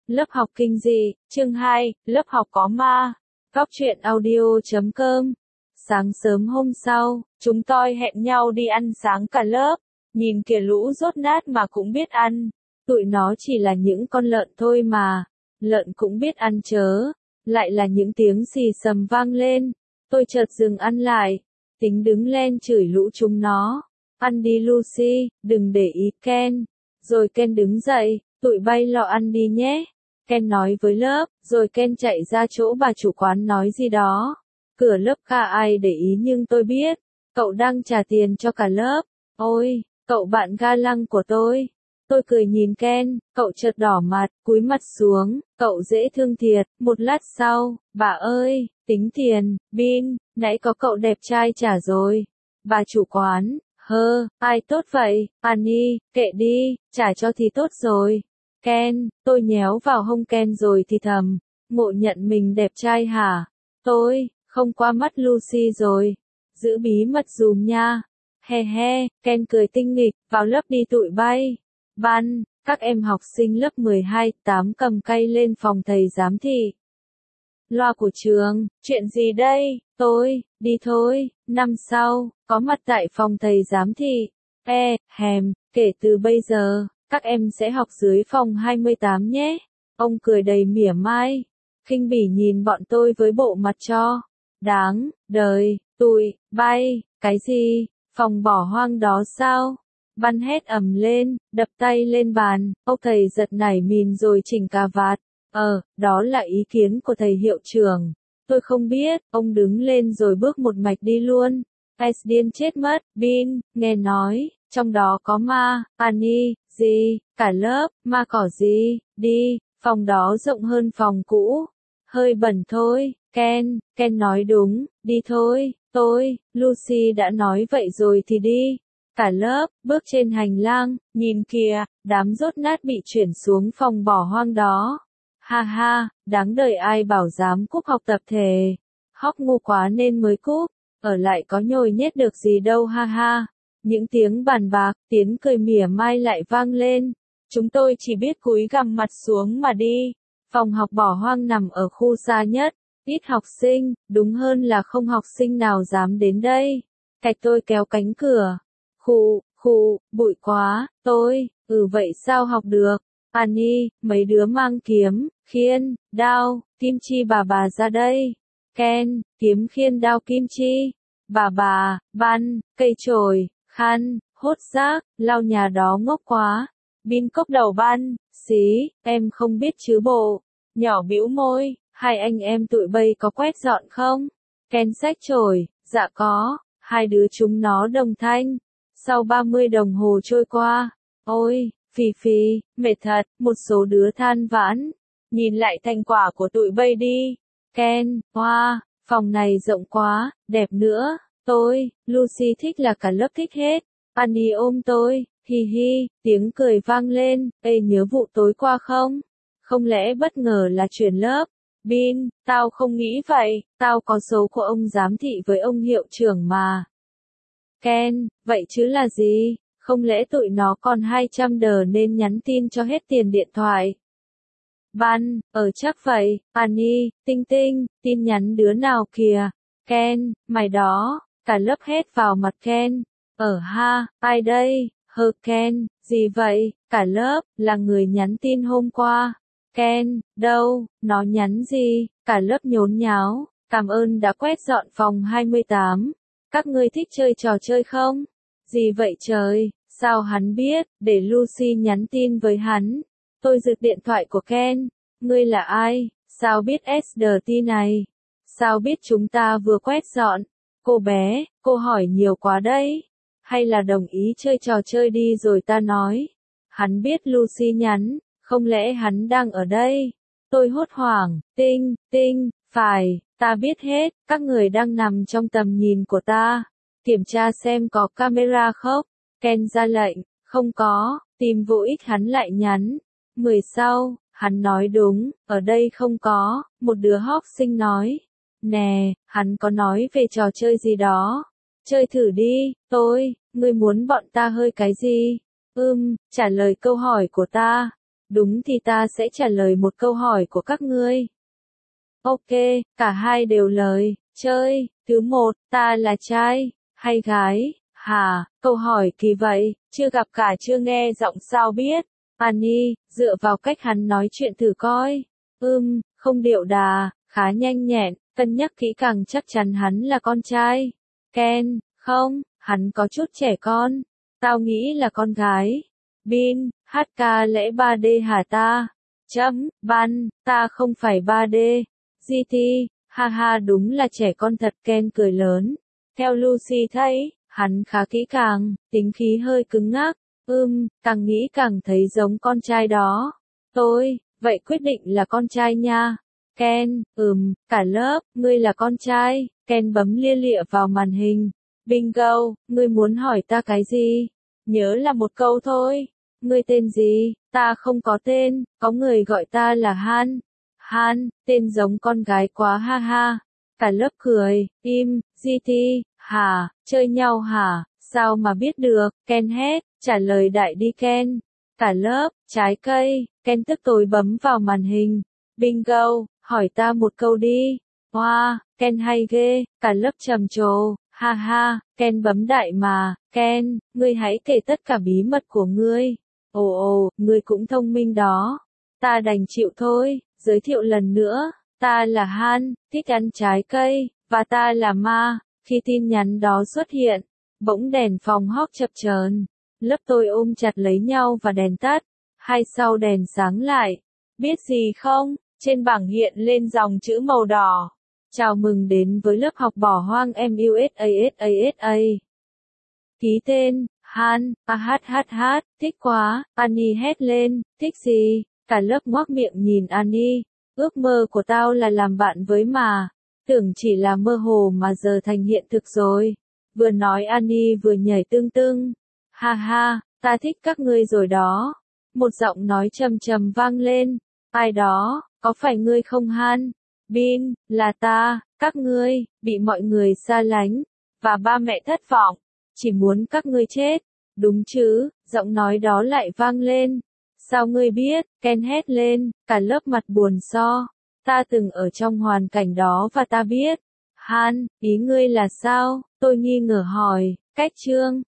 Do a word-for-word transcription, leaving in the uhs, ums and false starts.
Lớp học kinh dị, chương hai, lớp học có ma. Góc truyện audio chấm com. Sáng sớm hôm sau, chúng tôi hẹn nhau đi ăn sáng cả lớp. Nhìn kìa lũ dốt nát mà cũng biết ăn. Tụi nó chỉ là những con lợn thôi mà. Lợn cũng biết ăn chớ. Lại là những tiếng xì xầm vang lên. Tôi chợt dừng ăn lại. Tính đứng lên chửi lũ chúng nó. Ăn đi Lucy, đừng để ý Ken. Rồi Ken đứng dậy, tụi bay lo ăn đi nhé. Ken nói với lớp, rồi Ken chạy ra chỗ bà chủ quán nói gì đó. Cửa lớp cả ai để ý nhưng tôi biết, cậu đang trả tiền cho cả lớp. Ôi, cậu bạn ga lăng của tôi. Tôi cười nhìn Ken, cậu chợt đỏ mặt, cúi mặt xuống, cậu dễ thương thiệt. Một lát sau, bà ơi, tính tiền, Bin, nãy có cậu đẹp trai trả rồi. Bà chủ quán, hơ, ai tốt vậy, Annie, kệ đi, trả cho thì tốt rồi. Ken, tôi nhéo vào hông Ken rồi thì thầm, ngộ nhận mình đẹp trai hả? Tôi, không qua mắt Lucy rồi. Giữ bí mật dùm nha. He he, Ken cười tinh nghịch, vào lớp đi tụi bay. Ban, các em học sinh lớp mười hai, tám cầm cây lên phòng thầy giám thị. Loa của trường, chuyện gì đây? Tôi, đi thôi. Năm sau, có mặt tại phòng thầy giám thị. E, hèm, kể từ bây giờ, các em sẽ học dưới phòng hai mươi tám nhé. Ông cười đầy mỉa mai. Khinh bỉ nhìn bọn tôi với bộ mặt cho. Đáng, đời, tụi, bay, cái gì? Phòng bỏ hoang đó sao? Ban hét ầm lên, đập tay lên bàn. Ông thầy giật nảy mìn rồi chỉnh cà vạt. Ờ, đó là ý kiến của thầy hiệu trưởng. Tôi không biết, ông đứng lên rồi bước một mạch đi luôn. Ai điên chết mất, Bin, nghe nói, trong đó có ma, Annie, gì, cả lớp, ma cỏ gì, đi, phòng đó rộng hơn phòng cũ. Hơi bẩn thôi, Ken, Ken nói đúng, đi thôi, tôi, Lucy đã nói vậy rồi thì đi. Cả lớp, bước trên hành lang, nhìn kìa, đám dốt nát bị chuyển xuống phòng bỏ hoang đó. Ha ha, đáng đời ai bảo dám cúp học tập thể. Hóc ngu quá nên mới cúp, ở lại có nhồi nhét được gì đâu ha ha. Những tiếng bàn bạc, tiếng cười mỉa mai lại vang lên. Chúng tôi chỉ biết cúi gằm mặt xuống mà đi. Phòng học bỏ hoang nằm ở khu xa nhất, ít học sinh, đúng hơn là không học sinh nào dám đến đây. Cạch tôi kéo cánh cửa. Khụ, khụ, bụi quá, tôi, ừ vậy sao học được? Annie, mấy đứa mang kiếm, khiên, đao, kim chi bà bà ra đây. Ken, kiếm khiên đao kim chi. Bà bà, Ban, cây chổi, khăn, hốt rác, lau nhà đó ngốc quá. Bin cốc đầu Ban, xí, em không biết chứ bộ. Nhỏ bĩu môi, hai anh em tụi bay có quét dọn không? Ken xách chổi, dạ có, hai đứa chúng nó đồng thanh. Sau ba mươi đồng hồ trôi qua, ôi, phì phì, mệt thật, một số đứa than vãn. Nhìn lại thành quả của tụi bay đi. Ken, wow, phòng này rộng quá, đẹp nữa. Tôi, Lucy thích là cả lớp thích hết. Annie ôm tôi, hi hi, tiếng cười vang lên. Ê nhớ vụ tối qua không? Không lẽ bất ngờ là chuyển lớp? Bin, tao không nghĩ vậy, tao có số của ông giám thị với ông hiệu trưởng mà. Ken, vậy chứ là gì? Không lẽ tụi nó còn hai trăm đờ nên nhắn tin cho hết tiền điện thoại? Ban, ờ chắc vậy. Annie, tinh tinh, tin nhắn đứa nào kìa? Ken, mày đó. Cả lớp hét vào mặt Ken. Ờ ha, ai đây? Hơ Ken, gì vậy? Cả lớp, là người nhắn tin hôm qua. Ken, đâu, nó nhắn gì? Cả lớp nhốn nháo. Cảm ơn đã quét dọn phòng hai mươi tám. Các ngươi thích chơi trò chơi không? Gì vậy trời? Sao hắn biết? Để Lucy nhắn tin với hắn. Tôi giật điện thoại của Ken. Ngươi là ai? Sao biết ét đê tê này? Sao biết chúng ta vừa quét dọn? Cô bé, cô hỏi nhiều quá đấy. Hay là đồng ý chơi trò chơi đi rồi ta nói. Hắn biết Lucy nhắn, không lẽ hắn đang ở đây? Tôi hốt hoảng, tinh, tinh, phải, ta biết hết, các người đang nằm trong tầm nhìn của ta. Kiểm tra xem có camera không? Ken ra lệnh, không có, tìm vô ích hắn lại nhắn. Mười sau, hắn nói đúng, ở đây không có, một đứa học sinh nói. Nè, hắn có nói về trò chơi gì đó. Chơi thử đi, tôi, ngươi muốn bọn ta hơi cái gì? Ừm, trả lời câu hỏi của ta. Đúng thì ta sẽ trả lời một câu hỏi của các ngươi. Ok, cả hai đều lời, chơi. Thứ một, ta là trai, hay gái? Hả, câu hỏi kỳ vậy, chưa gặp cả chưa nghe giọng sao biết. Annie, dựa vào cách hắn nói chuyện thử coi. Ừm, không điệu đà, khá nhanh nhẹn, cân nhắc kỹ càng chắc chắn hắn là con trai. Ken, không, hắn có chút trẻ con. Tao nghĩ là con gái. Bin, hát ca lẽ ba D hả ta? Chấm, ban, ta không phải ba D. giê tê, ha ha đúng là trẻ con thật. Ken cười lớn. Theo Lucy thấy, hắn khá kỹ càng, tính khí hơi cứng ngắc. Ừm, càng nghĩ càng thấy giống con trai đó. Tôi, vậy quyết định là con trai nha. Ken, ừm, cả lớp, ngươi là con trai. Ken bấm lia lịa vào màn hình. Bingo, ngươi muốn hỏi ta cái gì? Nhớ là một câu thôi. Ngươi tên gì? Ta không có tên, có người gọi ta là Han. Han, tên giống con gái quá ha ha. Cả lớp cười, im, giê tê, hả, chơi nhau hả, sao mà biết được, Ken hét, trả lời đại đi Ken. Cả lớp, trái cây, Ken tức tối bấm vào màn hình. Bingo, hỏi ta một câu đi. Wow, Ken hay ghê, cả lớp trầm trồ, ha ha, Ken bấm đại mà, Ken, ngươi hãy kể tất cả bí mật của ngươi. Ồ ồ, ngươi cũng thông minh đó. Ta đành chịu thôi, giới thiệu lần nữa, ta là Han, thích ăn trái cây, và ta là Ma. Khi tin nhắn đó xuất hiện, bỗng đèn phòng hóc chập chờn. Lớp tôi ôm chặt lấy nhau và đèn tắt. Hay sau đèn sáng lại. Biết gì không? Trên bảng hiện lên dòng chữ màu đỏ. Chào mừng đến với lớp học bỏ hoang em u ét a ét a ét a. Ký tên, Han, a hát hát hát, thích quá, Annie hét lên, thích gì? Cả lớp ngoác miệng nhìn Annie. Ước mơ của tao là làm bạn với mà. Tưởng chỉ là mơ hồ mà giờ thành hiện thực rồi. Vừa nói Annie vừa nhảy tưng tưng. Ha ha, ta thích các ngươi rồi đó. Một giọng nói trầm trầm vang lên. Ai đó, có phải ngươi không Han? Bin, là ta, các ngươi, bị mọi người xa lánh. Và ba mẹ thất vọng. Chỉ muốn các ngươi chết. Đúng chứ, giọng nói đó lại vang lên. Sao ngươi biết? Ken hét lên, cả lớp mặt buồn so. Ta từng ở trong hoàn cảnh đó và ta biết. Han, ý ngươi là sao? Tôi nghi ngờ hỏi, cách chương.